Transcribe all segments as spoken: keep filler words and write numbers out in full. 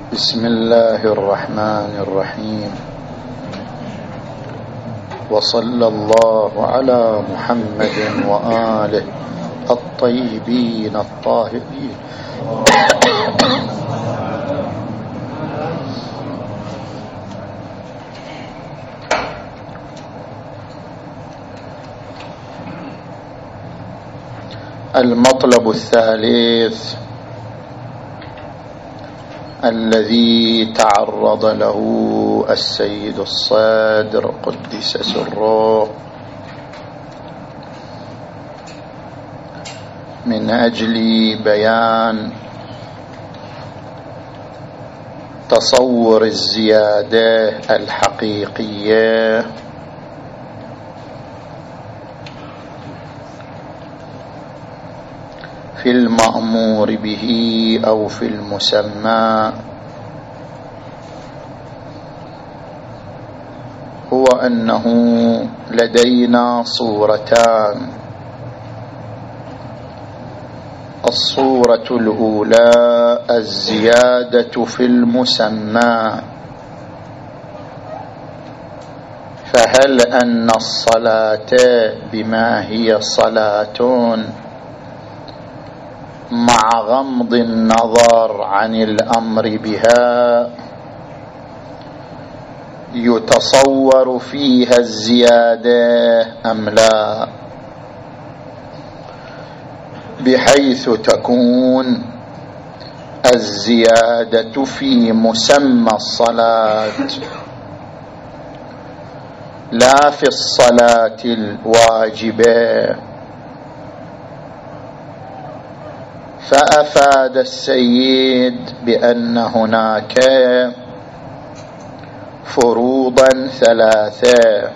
بسم الله الرحمن الرحيم. وصلى الله على محمد وآله الطيبين الطاهرين. المطلب الثالث الذي تعرض له السيد الصادر قدس سره من أجل بيان تصور الزيادة الحقيقية في المأمور به أو في المسمى، هو أنه لدينا صورتان. الصورة الأولى الزيادة في المسمى، فهل أن الصلاة بما هي صلاة مع غمض النظر عن الأمر بها يتصور فيها الزيادة أم لا، بحيث تكون الزيادة في مسمى الصلاة لا في الصلاة الواجبة. فأفاد السيد بأن هناك فروضا ثلاثة.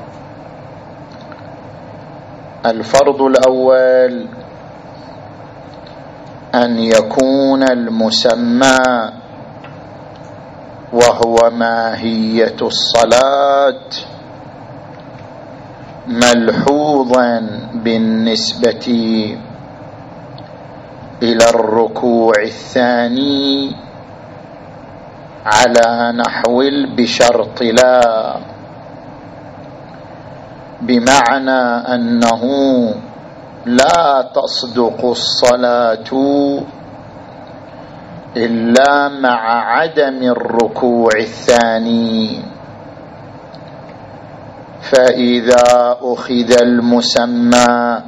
الفرض الأول أن يكون المسمى وهو ماهية الصلاة ملحوظا بالنسبة إلى الركوع الثاني على نحو بشرط لا، بمعنى أنه لا تصدق الصلاة إلا مع عدم الركوع الثاني. فإذا أخذ المسمى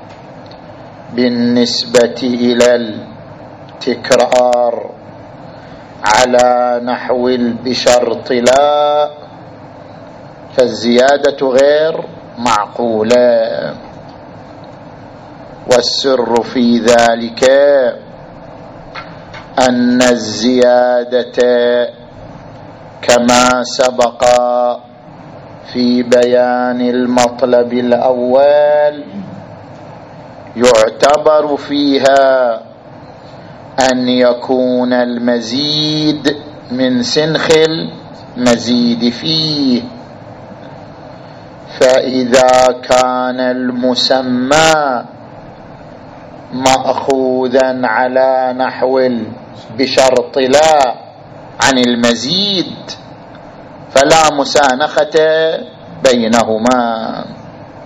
بالنسبة إلى التكرار على نحو بشرط لا، فالزيادة غير معقولة. والسر في ذلك أن الزيادة كما سبق في بيان المطلب الأول يعتبر فيها أن يكون المزيد من سنخ المزيد فيه. فإذا كان المسمى مأخوذا على نحو بشرط لا عن المزيد فلا مسانخة بينهما.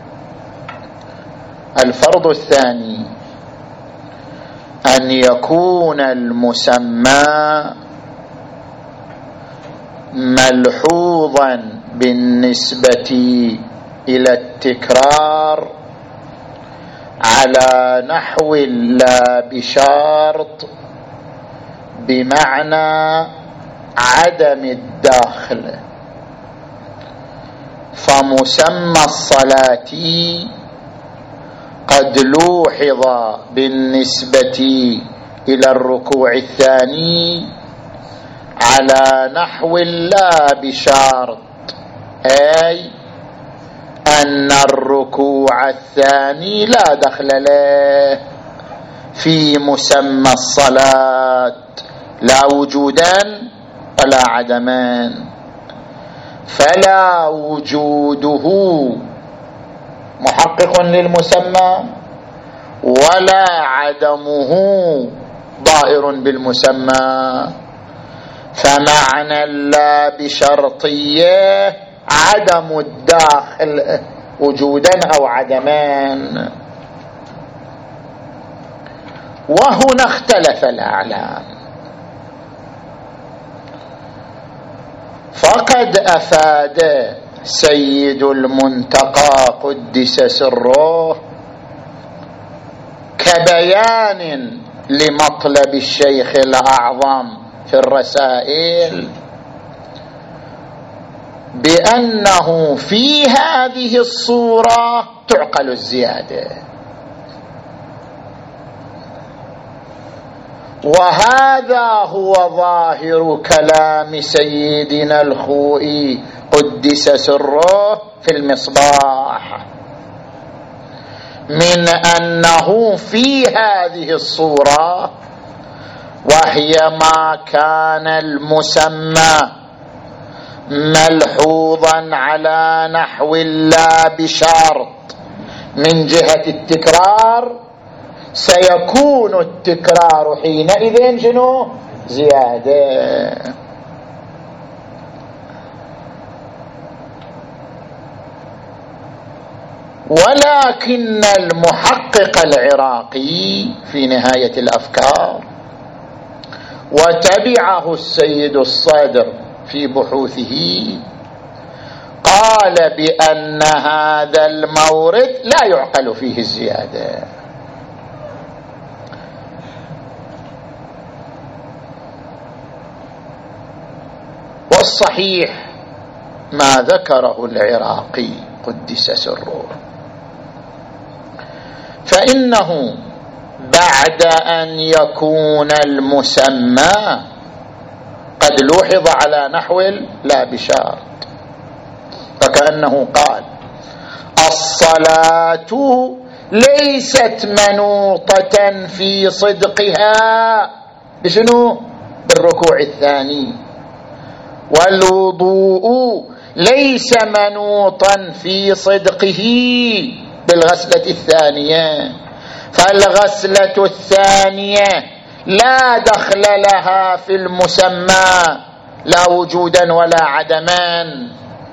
الفرض الثاني أن يكون المسمى ملحوظا بالنسبة إلى التكرار على نحو لا بشرط، بمعنى عدم الداخل. فمسمى الصلاة قد لوحظ بالنسبة إلى الركوع الثاني على نحو لا بشرط، أي أن الركوع الثاني لا دخل له في مسمى الصلاة، لا وجودا ولا عدما. فلا وجوده محقق للمسمى ولا عدمه ضائر بالمسمى. فمعنى لا بشرطية عدم الداخل وجودا أو عدمان. وهنا اختلف الأعلام، فقد أفاد سيد المنتقى قدس سره كبيان لمطلب الشيخ الأعظم في الرسائل بأنه في هذه الصورة تعقل الزيادة، وهذا هو ظاهر كلام سيدنا الخوئي قدس سره في المصباح، من أنه في هذه الصورة وهي ما كان المسمى ملحوظا على نحو لا بشرط من جهة التكرار، سيكون التكرار حينئذ شنو؟ زيادة. ولكن المحقق العراقي في نهاية الأفكار وتبعه السيد الصدر في بحوثه قال بأن هذا المورد لا يعقل فيه الزيادة، والصحيح ما ذكره العراقي قدس سره، فإنه بعد أن يكون المسمى قد لوحظ على نحو لا بشرط، فكأنه قال الصلاة ليست منوطة في صدقها بشنو؟ بالركوع الثاني، والوضوء ليس منوطا في صدقه بالغسلة الثانية، فالغسلة الثانية لا دخل لها في المسمى لا وجودا ولا عدما،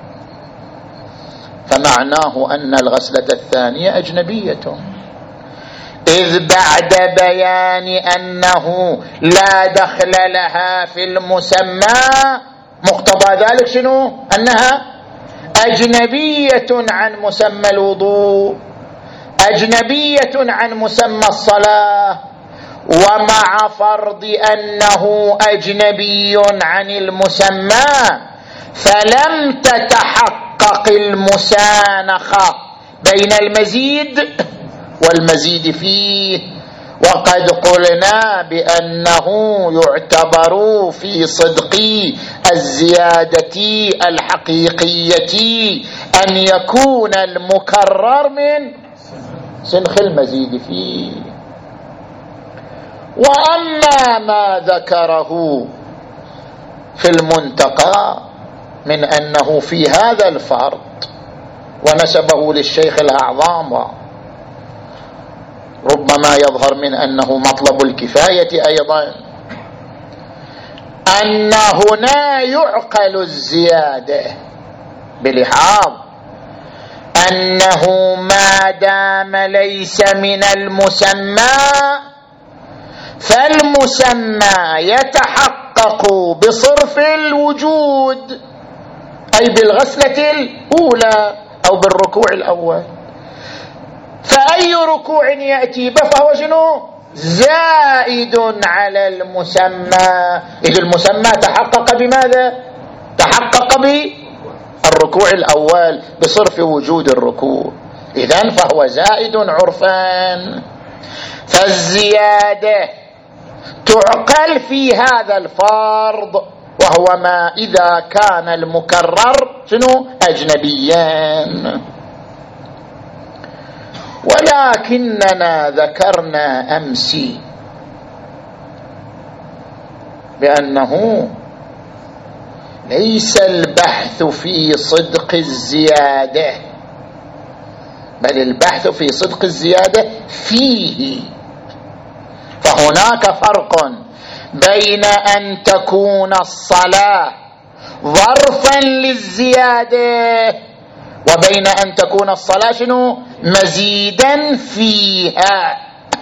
فمعناه أن الغسلة الثانية أجنبية، إذ بعد بيان أنه لا دخل لها في المسمى مقتضى ذلك شنو؟ أنها أجنبية عن مسمى الوضوء، أجنبية عن مسمى الصلاة، ومع فرض أنه أجنبي عن المسمى فلم تتحقق المسانخة بين المزيد والمزيد فيه، وقد قلنا بأنه يعتبر في صدق الزيادة الحقيقية أن يكون المكرر من سنخ المزيد فيه. وأما ما ذكره في المنتقى من أنه في هذا الفرض ونسبه للشيخ الأعظم، ربما يظهر من أنه مطلب الكفاية أيضا، أن هنا يعقل الزيادة بلحاظ أنه ما دام ليس من المسمى فالمسمى يتحقق بصرف الوجود، أي بالغسلة الأولى أو بالركوع الأول، فأي ركوع يأتي فهو شنو؟ زائد على المسمى، إذ المسمى تحقق بماذا؟ تحقق بالركوع الأول بصرف وجود الركوع، إذن فهو زائد عرفان، فالزيادة تعقل في هذا الفرض، وهو ما إذا كان المكرر شنو؟ أجنبيان. ولكننا ذكرنا أمس بأنه ليس البحث في صدق الزيادة، بل البحث في صدق الزيادة فيه، فهناك فرق بين أن تكون الصلاة ظرفا للزيادة وبين أن تكون الصلاة شنو مزيدا فيها.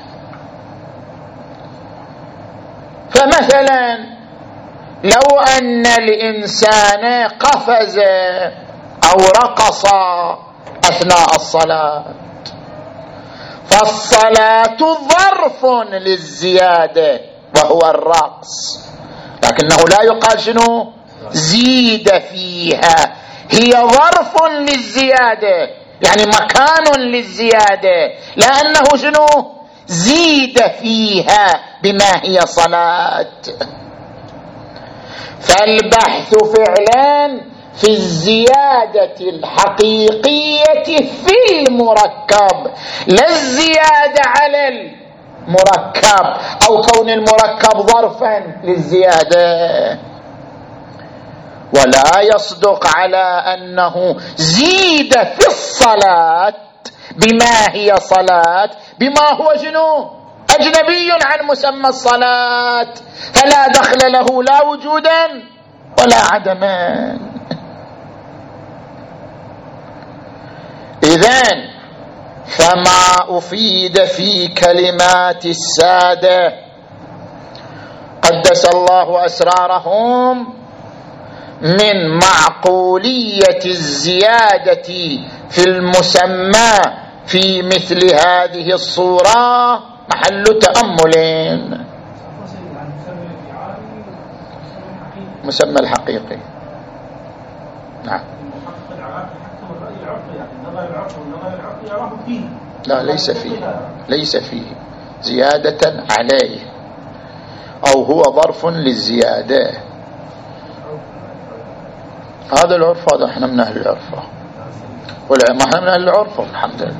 فمثلا لو أن الإنسان قفز أو رقص أثناء الصلاة فالصلاة ظرف للزيادة وهو الرقص، لكنه لا يقال شنو زيد فيها، هي ظرف للزيادة يعني مكان للزيادة، لأنه شنو زيد فيها بما هي صلاة. فالبحث فعلا في الزيادة الحقيقية في المركب لا الزيادة على المركب أو كون المركب ظرفا للزيادة. ولا يصدق على أنه زيد في الصلاة بما هي صلاة بما هو شنو أجنبي عن مسمى الصلاة، فلا دخل له لا وجودا ولا عدما. إذن فما أفيد في كلمات السادة قدس الله أسرارهم من معقولية الزيادة في المسمى في مثل هذه الصورة محل تأمل. مسمى الحقيقي نعم لا ليس فيه ليس فيه زيادة عليه أو هو ظرف للزيادة. هذا العرف، هذا احنا من أهل العرف والعلم، احنا من أهل العرف الحمد لله.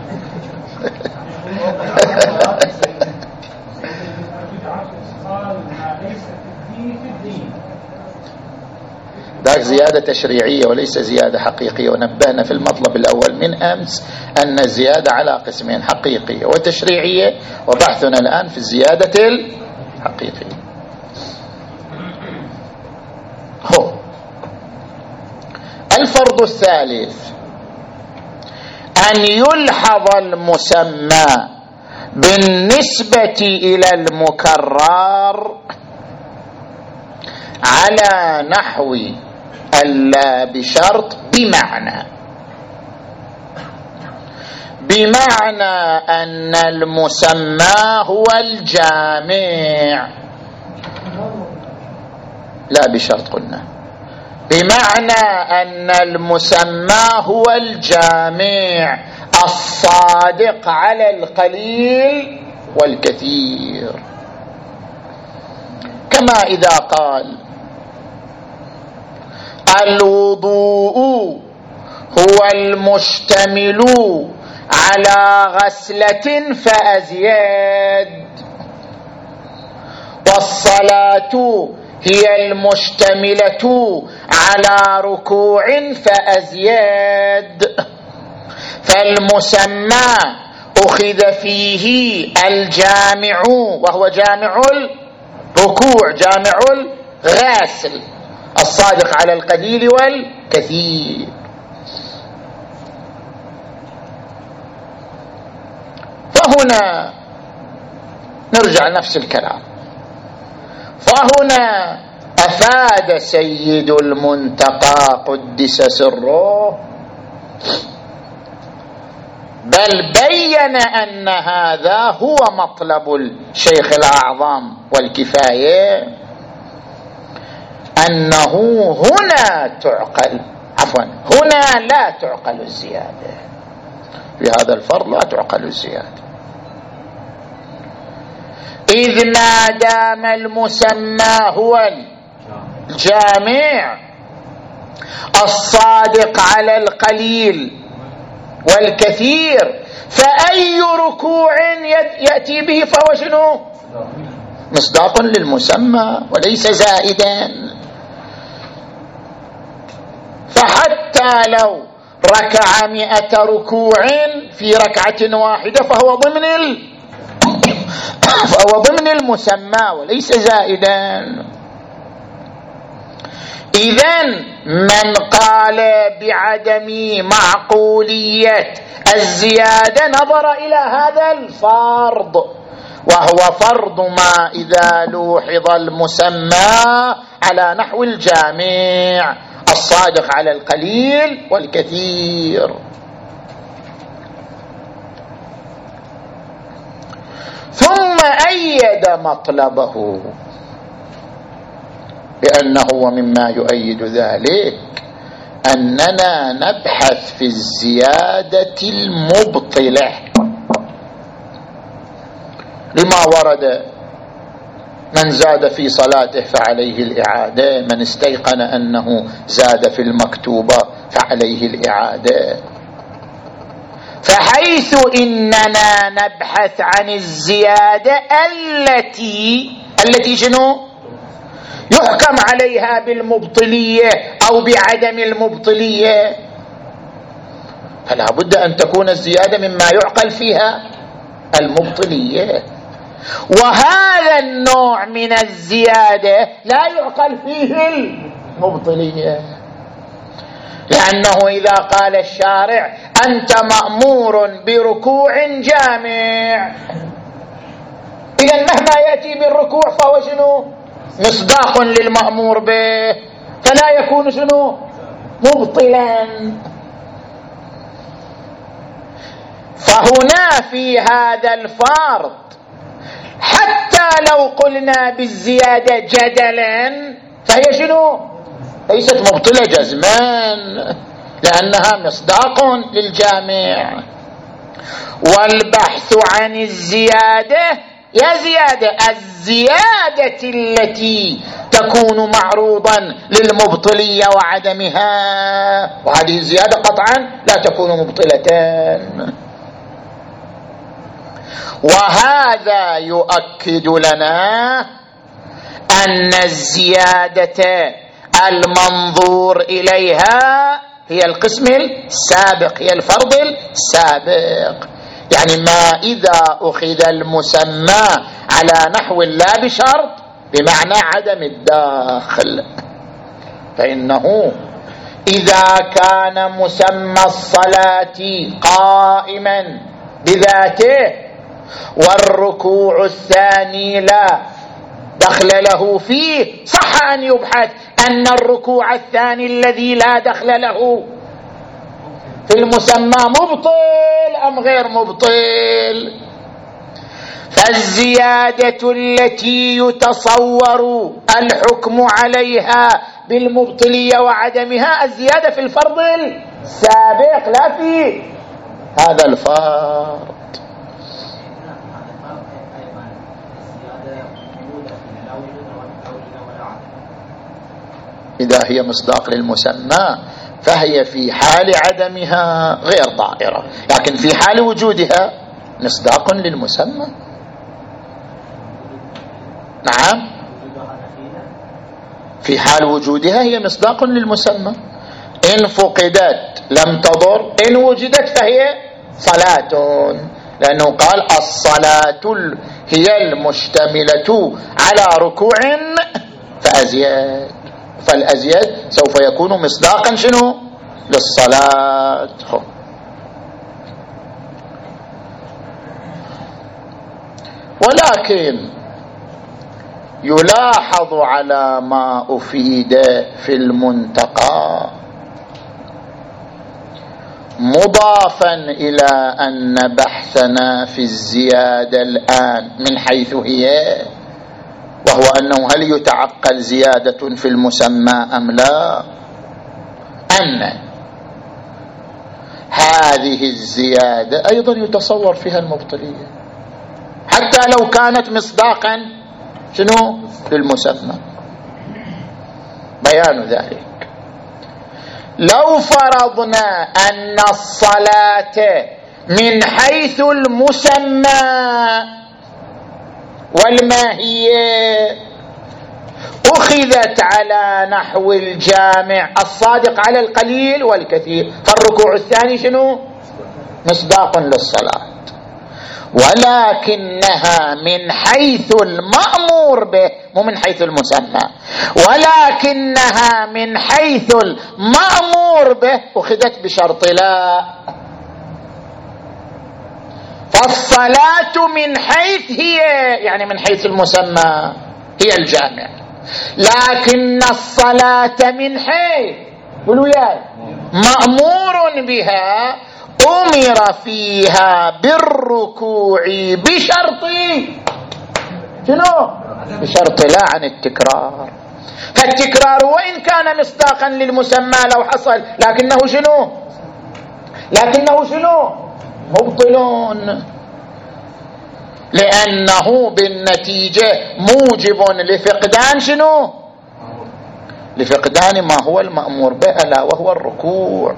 ذاك زيادة تشريعية وليس زيادة حقيقية، ونبهنا في المطلب الأول من أمس أن الزيادة على قسمين حقيقية وتشريعية، وبحثنا الآن في الزيادة الحقيقية. هو الفرض الثالث أن يلحظ المسمى بالنسبة إلى المكرر على نحو ألا بشرط، بمعنى بمعنى أن المسمى هو الجامع، لا بشرط قلنا، بمعنى أن المسمى هو الجامع الصادق على القليل والكثير، كما إذا قال الوضوء هو المشتمل على غسلة فأزيد، والصلاة هي المشتملة على ركوع فأزيد، فالمسمى أخذ فيه الجامع وهو جامع الركوع جامع الغاسل الصادق على القليل والكثير. فهنا نرجع نفس الكلام، فهنا أفاد سيد المنتقى قدس سره، بل بين أن هذا هو مطلب الشيخ الأعظم والكفاية، أنه هنا تعقل عفوا هنا لا تعقل الزيادة، في هذا الفرض لا تعقل الزيادة، إذ ما دام المسمى هو الجامع الصادق على القليل والكثير، فأي ركوع يأتي به فهو شنو مصداق للمسمى وليس زائدا. فحتى لو ركع مئة ركوع في ركعة واحدة فهو ضمن فهو ضمن المسمى وليس زائدا. إذن من قال بعدم معقولية الزيادة نظر إلى هذا الفرض، وهو فرض ما إذا لوحظ المسمى على نحو الجامع الصادق على القليل والكثير. ثم أيد مطلبه بأنه ومما يؤيد ذلك أننا نبحث في الزيادة المبطلة لما ورد: من زاد في صلاته فعليه الإعادة، من استيقن أنه زاد في المكتوبة فعليه الإعادة. فحيث إننا نبحث عن الزيادة التي التي شنو يحكم عليها بالمبطلية أو بعدم المبطلية، فلا بد أن تكون الزيادة مما يعقل فيها المبطلية، وهذا النوع من الزيادة لا يعقل فيه المبطلية، لأنه إذا قال الشارع أنت مأمور بركوع جامع، إذن مهما يأتي بالركوع فهو شنو مصداق للمأمور به، فلا يكون شنو مبطلا. فهنا في هذا الفرض حتى لو قلنا بالزيادة جدلا فهي شنو ليست مبطلة جزما، لأنها مصداق للجامع. والبحث عن الزيادة يا زيادة الزيادة التي تكون معروضا للمبطلية وعدمها، وهذه الزيادة قطعا لا تكون مبطلة. وهذا يؤكد لنا أن الزيادة المنظور إليها هي القسم السابق، هي الفرض السابق، يعني ما إذا أخذ المسمى على نحو لا بشرط بمعنى عدم الداخل، فإنه إذا كان مسمى الصلاة قائما بذاته والركوع الثاني لا دخل له فيه، صح أن يبحث أن الركوع الثاني الذي لا دخل له في المسمى مبطل أم غير مبطل. فالزيادة التي يتصور الحكم عليها بالمبطلية وعدمها الزيادة في الفرض السابق لا في هذا الفرض. إذا هي مصداق للمسمى فهي في حال عدمها غير ضائرة، لكن في حال وجودها مصداق للمسمى. نعم، في حال وجودها هي مصداق للمسمى. إن فقدت لم تضر، إن وجدت فهي صلاة، لأنه قال الصلاة هي المشتملة على ركوع فأزيد، فالأزيد سوف يكون مصداقا شنو للصلاة. ولكن يلاحظ على ما أفيد في المنتقى مضافا إلى أن بحثنا في الزيادة الآن من حيث هي، وهو أنه هل يتعقل زيادة في المسمى أم لا، أن هذه الزيادة أيضا يتصور فيها المبطلية حتى لو كانت مصداقا شنو للمسمى. بيان ذلك لو فرضنا أن الصلاة من حيث المسمى والماهية أخذت على نحو الجامع الصادق على القليل والكثير، فالركوع الثاني شنو مصداق للصلاة، ولكنها من حيث المأمور به، مو من حيث المسمى، ولكنها من حيث المأمور به أخذت بشرط لا. فالصلاة من حيث هي، يعني من حيث المسمى، هي الجامع، لكن الصلاة من حيث قولوا يا مأمور بها أمر فيها بالركوع بشرط شنو؟ بشرط لا عن التكرار. فالتكرار وإن كان مصداقا للمسمى لو حصل، لكنه شنو؟ لكنه شنو؟ مبطلون، لأنه بالنتيجة موجب لفقدان شنو؟ لفقدان ما هو المأمور به ألا وهو الركوع.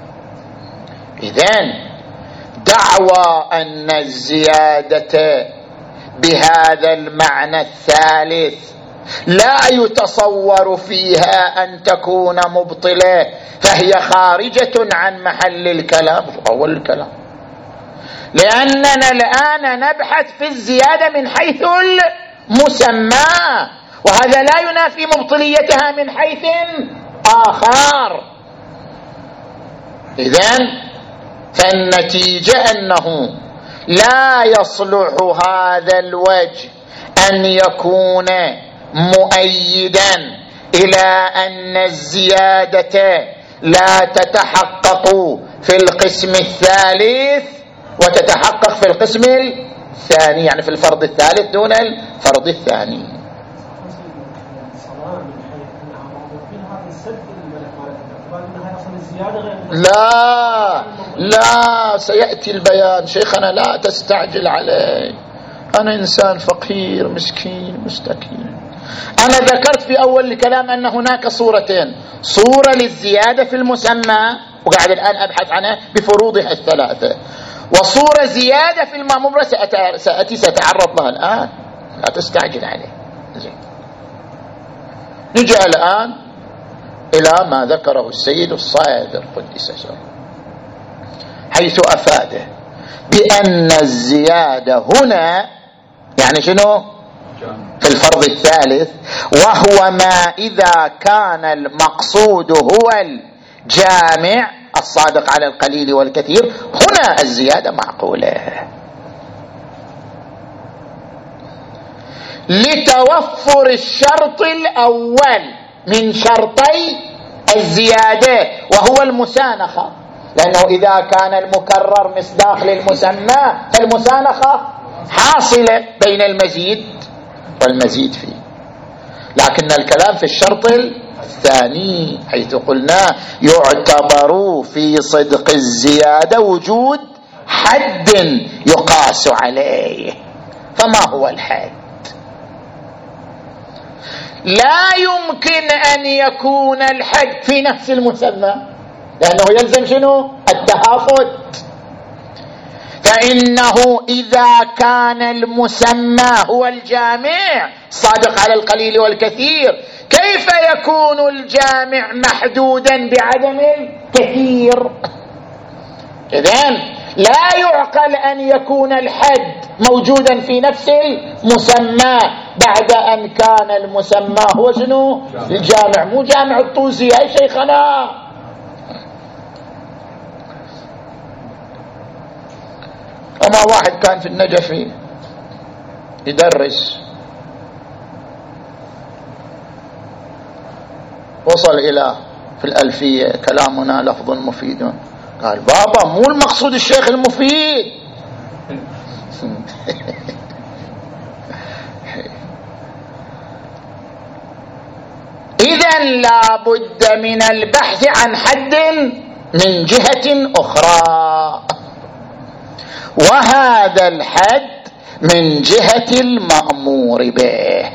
إذن دعوى أن الزيادة بهذا المعنى الثالث لا يتصور فيها أن تكون مبطلة، فهي خارجة عن محل الكلام أول الكلام، لأننا الآن نبحث في الزيادة من حيث المسمى، وهذا لا ينافي مبطليتها من حيث آخر. إذن فالنتيجة أنه لا يصلح هذا الوجه أن يكون مؤيدا إلى أن الزيادة لا تتحقق في القسم الثالث وتتحقق في القسم الثاني، يعني في الفرض الثالث دون الفرض الثاني. لا لا سيأتي البيان شيخنا، لا تستعجل عليه، أنا إنسان فقير مسكين مستكين. أنا ذكرت في أول الكلام أن هناك صورتين، صورة للزيادة في المسمى وقاعد الآن أبحث عنها بفروضها الثلاثة، وصورة زيادة في المأمور سأتي ستعرض لها الآن، لا تستعجل عليه. زين. نجي الآن إلى ما ذكره السيد الصادر قدس سره، حيث أفاده بأن الزيادة هنا يعني شنو؟ في الفرض الثالث، وهو ما إذا كان المقصود هو الجامع الصادق على القليل والكثير، هنا الزيادة معقولة لتوفر الشرط الأول من شرطي الزيادة وهو المسانخة، لأنه إذا كان المكرر مصداق للمسمى فالمسانخة حاصلة بين المزيد والمزيد فيه. لكن الكلام في الشرط الثاني حيث قلنا يعتبر في صدق الزيادة وجود حد يقاس عليه. فما هو الحد؟ لا يمكن أن يكون الحد في نفس المسمى، لأنه يلزم شنو؟ التهافت. فإنه إذا كان المسمى هو الجامع صادق على القليل والكثير، كيف يكون الجامع محدودا بعدم الكثير؟ إذن لا يعقل أن يكون الحد موجودا في نفس المسمى بعد أن كان المسمى هو شنو؟ الجامع، مو جامع الطوسي يا شيخنا. أما واحد كان في النجف يدرس، وصل إلى في الألفية كلامنا لفظ مفيد، قال بابا مو المقصود الشيخ المفيد. إذن لا بد من البحث عن حد من جهة أخرى، وهذا الحد من جهة المأمور به.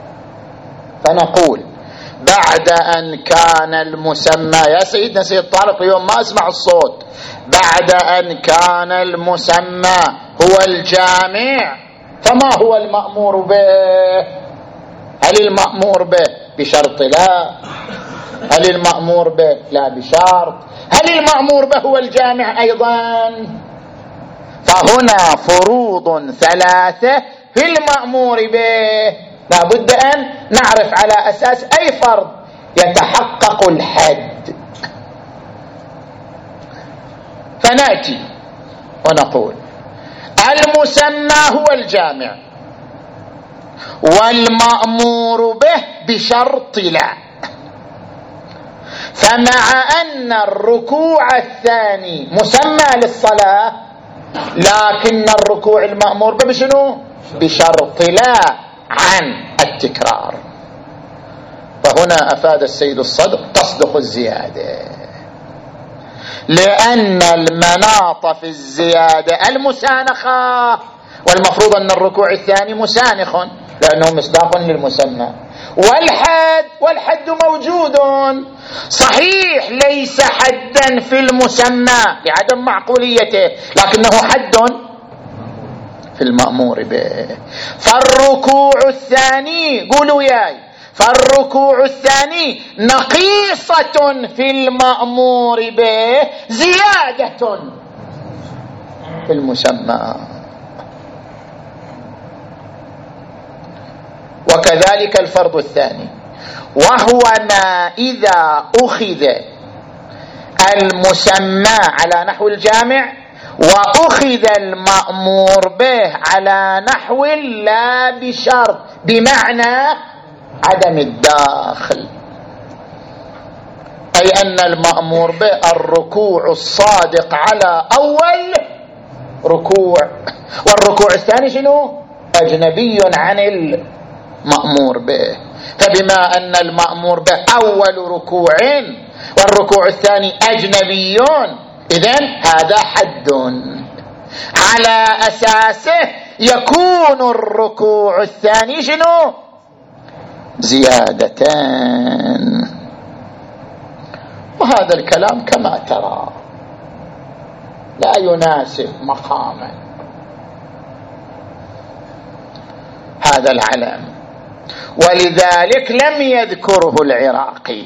فنقول بعد أن كان المسمى، يا سيدنا سيد طارق اليوم ما أسمع الصوت، بعد أن كان المسمى هو الجامع، فما هو المأمور به؟ هل المأمور به بشرط لا؟ هل المأمور به لا بشرط؟ هل المأمور به هو الجامع أيضا؟ فهنا فروض ثلاثة في المأمور به، لا بد أن نعرف على أساس أي فرض يتحقق الحد. فنأتي ونقول المسمى هو الجامع، والمأمور به بشرط لا. فمع أن الركوع الثاني مسمى للصلاة، لكن الركوع المأمور به بشنو؟ بشرط لا عن التكرار. فهنا أفاد السيد الصدر تصدق الزيادة، لأن المناط في الزيادة المسانخة، والمفروض أن الركوع الثاني مسانخ لأنه مصداق للمسمى. والحد والحد موجود صحيح، ليس حدا في المسمى لعدم معقوليته، لكنه حد في المأمور به. فالركوع الثاني قولوا ياي، فالركوع الثاني نقيصة في المأمور به زيادة في المسمى. وكذلك الفرض الثاني، وهو ما إذا أخذ المسمى على نحو الجامع وأخذ المأمور به على نحو لا بشرط، بمعنى عدم الداخل، أي أن المأمور به الركوع الصادق على أول ركوع، والركوع الثاني شنو؟ أجنبي عن المأمور به. فبما أن المأمور به أول ركوع والركوع الثاني أجنبي، إذن هذا حد على أساسه يكون الركوع الثاني شنو؟ زيادتان. وهذا الكلام كما ترى لا يناسب مقاما هذا العلم، ولذلك لم يذكره العراقي،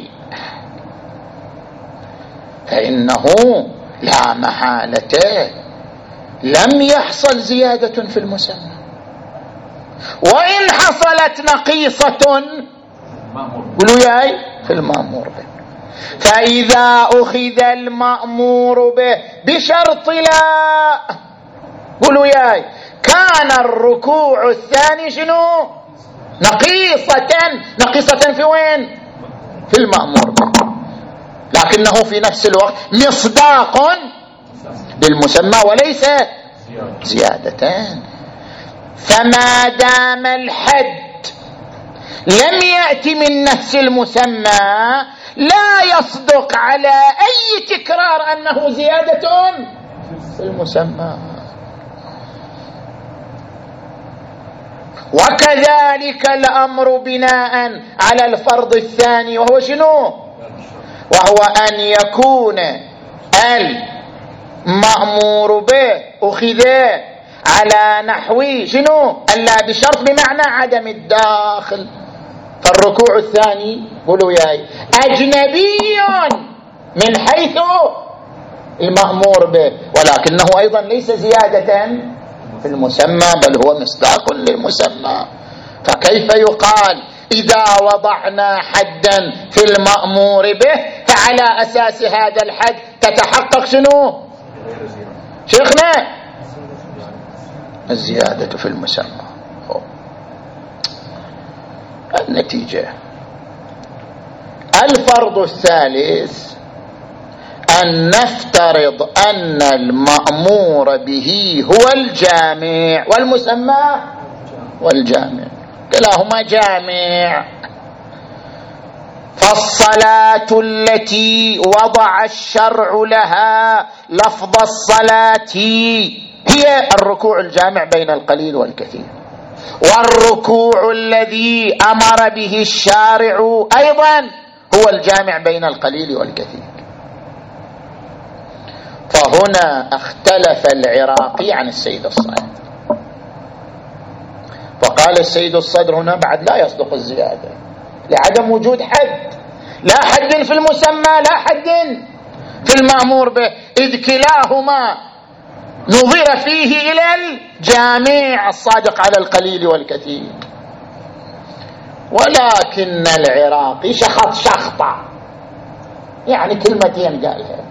فإنه لا محالة لم يحصل زيادة في المسمى، وإن حصلت نقيصة قولوا ياي في المأمور به. فإذا أخذ المأمور به بشرط لا قولوا ياي كان الركوع الثاني شنو؟ نقيصة. نقيصة في وين؟ في المأمور به، لكنه في نفس الوقت مصداق للمسمى وليس زيادتان. فما دام الحد لم يأتي من نفس المسمى لا يصدق على أي تكرار أنه زيادة في المسمى. وكذلك الأمر بناء على الفرض الثاني، وهو شنو؟ وهو أن يكون المأمور به أخذ على نحو شنو؟ ألا بشرط، بمعنى عدم الداخل. فالركوع الثاني قولوا ياي أجنبي من حيث المأمور به، ولكنه أيضا ليس زيادة في المسمى بل هو مصداق للمسمى. فكيف يقال إذا وضعنا حدا في المأمور به فعلى أساس هذا الحد تتحقق شنو شيخنا؟ الزيادة في المسمى. النتيجة الفرض الثالث أن نفترض أن المأمور به هو الجامع والمسمى والجامع كلاهما جامع. فالصلاة التي وضع الشرع لها لفظ الصلاة هي الركوع الجامع بين القليل والكثير، والركوع الذي أمر به الشارع أيضا هو الجامع بين القليل والكثير. فهنا اختلف العراقي عن السيد الصدر، فقال السيد الصدر هنا بعد لا يصدق الزيادة لعدم وجود حد، لا حد في المسمى لا حد في المأمور به، إذ كلاهما نظر فيه إلى الجامع الصادق على القليل والكثير. ولكن العراقي شخط شخطة، يعني كلمتين قالها،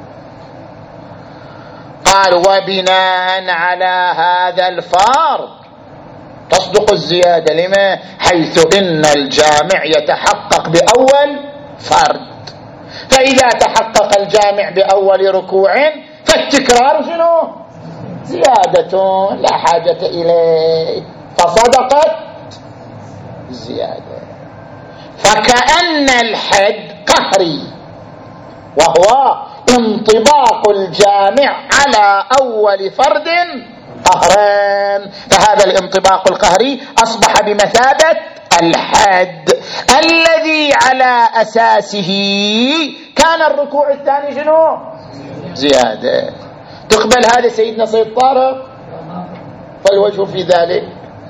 قال وبناء على هذا الفرض تصدق الزيادة. لما؟ حيث إن الجامع يتحقق بأول فرد، فإذا تحقق الجامع بأول ركوع فالتكرار شنو؟ زيادة لا حاجة إليه، فصدقت الزيادة. فكأن الحد قهري، وهو انطباق الجامع على أول فرد قهران، فهذا الانطباق القهري أصبح بمثابة الحد الذي على أساسه كان الركوع الثاني شنو؟ زيادة. تقبل هذا سيدنا سيد طارق؟ فالوجه في ذلك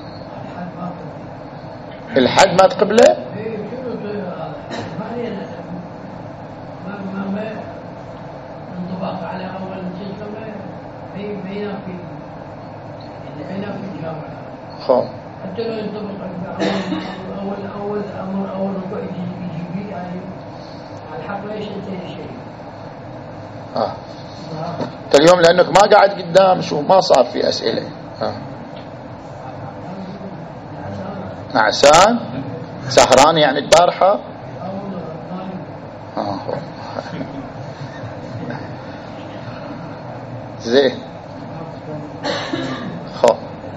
الحد ما تقبله؟ خو حتى لو ينطبق أول أول أمر أول ركوع يجي يعني الحق ليش ينتهي شيء. آه. اليوم لأنك ما قاعد قدام شو ما صار في أسئلة. آه. نعسان سهران يعني البارحة. آه. زين. خو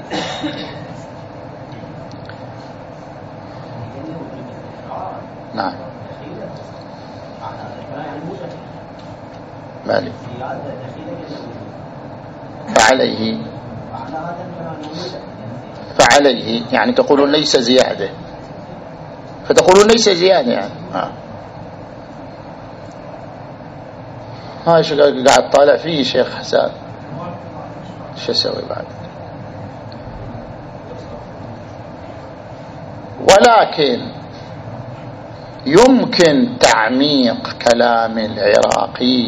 نعم مالي فعليه فعليه يعني تقولون ليس زيادة، فتقولون ليس زيادة يعني ها هاي شو قاعد طالع فيه شيخ حسان، شو اسوي بعد؟ ولكن يمكن تعميق كلام العراقي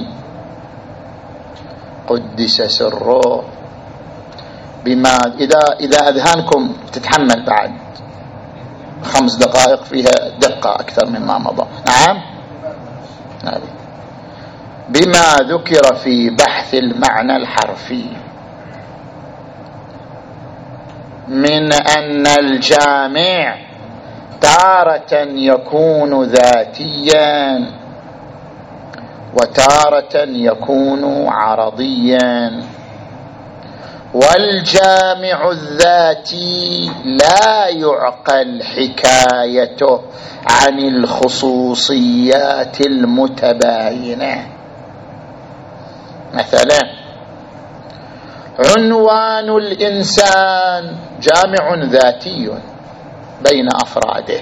قدس سره بما إذا إذا أذهانكم تتحمل بعد خمس دقائق فيها دقة أكثر مما مضى. نعم نعم. بما ذكر في بحث المعنى الحرفي من أن الجامع تارة يكون ذاتيا وتارة يكون عرضيا، والجامع الذاتي لا يعقل حكايته عن الخصوصيات المتباينة. مثلا عنوان الإنسان جامع ذاتي بين أفراده،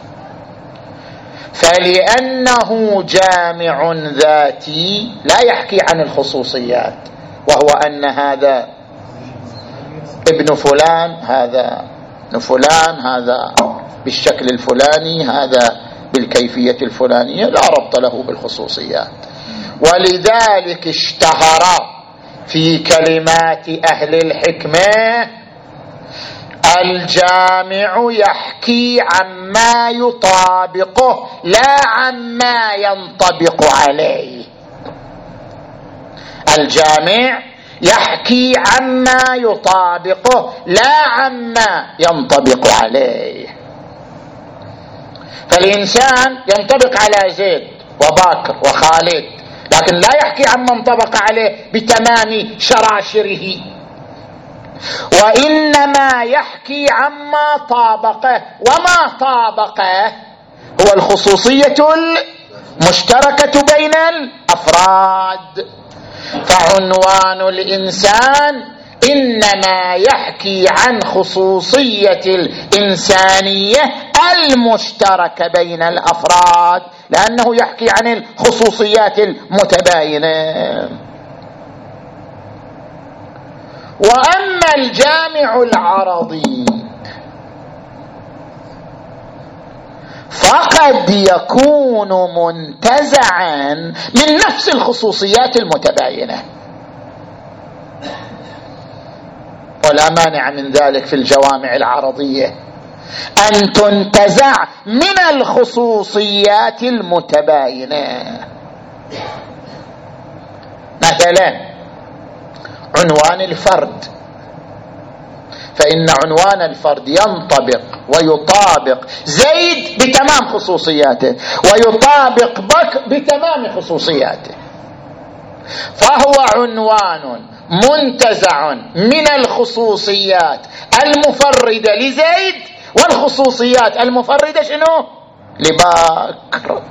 فلأنه جامع ذاتي لا يحكي عن الخصوصيات، وهو أن هذا ابن فلان، هذا ابن فلان، هذا بالشكل الفلاني، هذا بالكيفية الفلانية، لا ربط له بالخصوصيات. ولذلك اشتهر في كلمات أهل الحكمة الجامع يحكي عما يطابقه لا عما ينطبق عليه. الجامع يحكي عما يطابقه لا عما ينطبق عليه. فالإنسان ينطبق على زيد وباكر وخالد، لكن لا يحكي عما انطبق عليه بتمام شراشره، وإنما يحكي عما طابقه، وما طابقه هو الخصوصية المشتركة بين الأفراد. فعنوان الإنسان إنما يحكي عن خصوصية الإنسانية المشتركة بين الأفراد، لأنه يحكي عن الخصوصيات المتباينة. وأما الجامع العرضي فقد يكون منتزعا من نفس الخصوصيات المتباينة. ولا مانع من ذلك في الجوامع العرضية أن تنتزع من الخصوصيات المتباينة. مثلا عنوان الفرد، فإن عنوان الفرد ينطبق ويطابق زيد بتمام خصوصياته ويطابق بك بتمام خصوصياته، فهو عنوان منتزع من الخصوصيات المفردة لزيد والخصوصيات المفردة شنو؟ لبكر.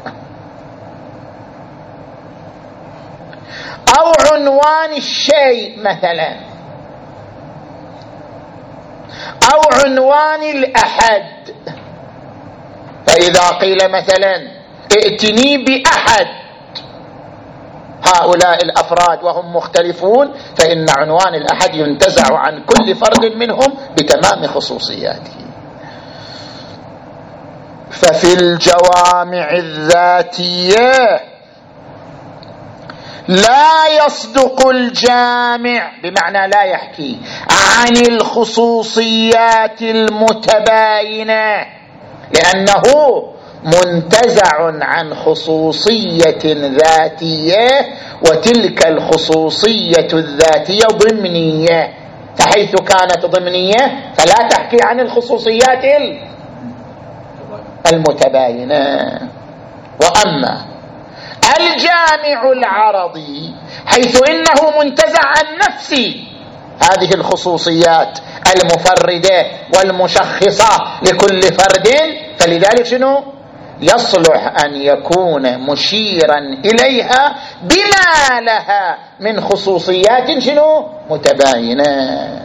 أو عنوان الشيء مثلا، أو عنوان الأحد، فإذا قيل مثلا ائتني بأحد هؤلاء الأفراد وهم مختلفون، فإن عنوان الأحد ينتزع عن كل فرد منهم بتمام خصوصياته. ففي الجوامع الذاتية لا يصدق الجامع، بمعنى لا يحكي عن الخصوصيات المتباينة، لأنه منتزع عن خصوصية ذاتية، وتلك الخصوصية الذاتية ضمنية، فحيث كانت ضمنية فلا تحكي عن الخصوصيات المتباينة. وأما الجامع العرضي حيث إنه منتزع عن نفس هذه الخصوصيات المفردة والمشخصة لكل فرد، فلذلك شنو؟ يصلح أن يكون مشيرا إليها بما لها من خصوصيات شنو؟ متباينة.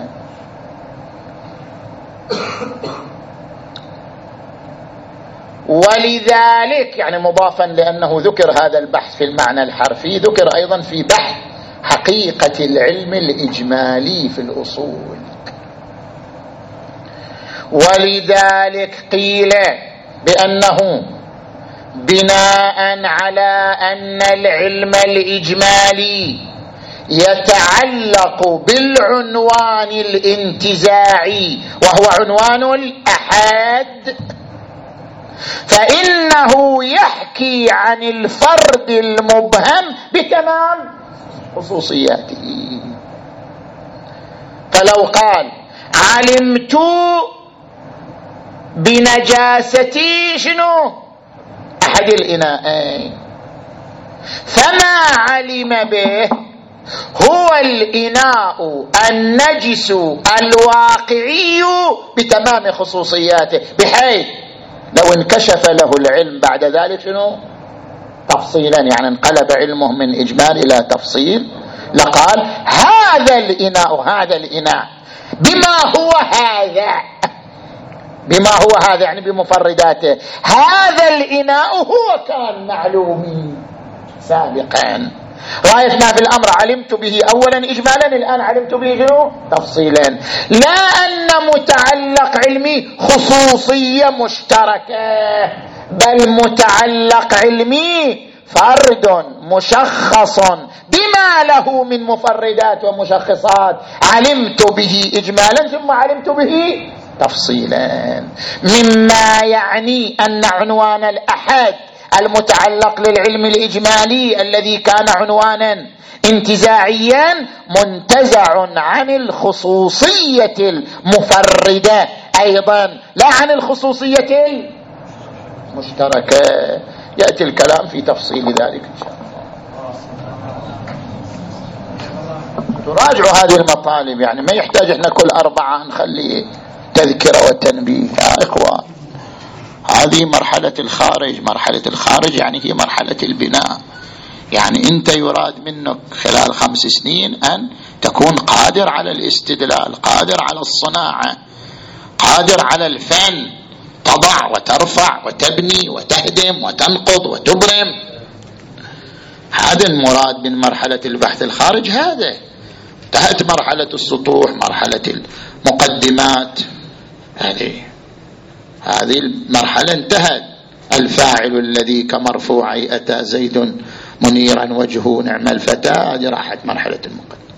ولذلك يعني مضافا لأنه ذكر هذا البحث في المعنى الحرفي، ذكر أيضا في بحث حقيقة العلم الإجمالي في الأصول. ولذلك قيل بأنه بناء على أن العلم الإجمالي يتعلق بالعنوان الانتزاعي وهو عنوان الأحد، فإنه يحكي عن الفرد المبهم بتمام خصوصياته. فلو قال علمت بنجاستي شنو؟ أحد الإناءين، فما علم به هو الإناء النجس الواقعي بتمام خصوصياته، بحيث لو انكشف له العلم بعد ذلك شنو؟ تفصيلا، يعني انقلب علمه من إجمال إلى تفصيل، لقال هذا الإناء هذا الإناء بما هو هذا، بما هو هذا يعني بمفرداته، هذا الإناء هو كان معلومي سابقا، رأيتنا في الأمر علمت به أولا إجمالا، الآن علمت به شنو؟ تفصيلا، لا أن متعلق علمي خصوصية مشتركة، بل متعلق علمي فرد مشخص بما له من مفردات ومشخصات، علمت به إجمالا ثم علمت به تفصيلا، مما يعني أن عنوان الأحد المتعلق للعلم الإجمالي الذي كان عنوانا انتزاعيا منتزع عن الخصوصية المفردة أيضا، لا عن الخصوصية المشتركة. يأتي الكلام في تفصيل ذلك إن شاء الله. تراجعوا هذه المطالب، يعني ما يحتاج احنا كل أربعة نخلي تذكرة وتنبيه يا إخوان. هذه مرحلة الخارج، مرحلة الخارج يعني هي مرحلة البناء، يعني أنت يراد منك خلال خمس سنين أن تكون قادر على الاستدلال، قادر على الصناعة، قادر على الفن، تضع وترفع وتبني وتهدم وتنقض وتبرم. هذا المراد من مرحلة البحث الخارج. هذا انتهت مرحلة السطوح، مرحلة المقدمات، هذه هذه المرحلة انتهت. الفاعل الذي كمرفوع أتى زيد منيرا وجهه نعم الفتى، هذه راحت مرحلة المقدمة.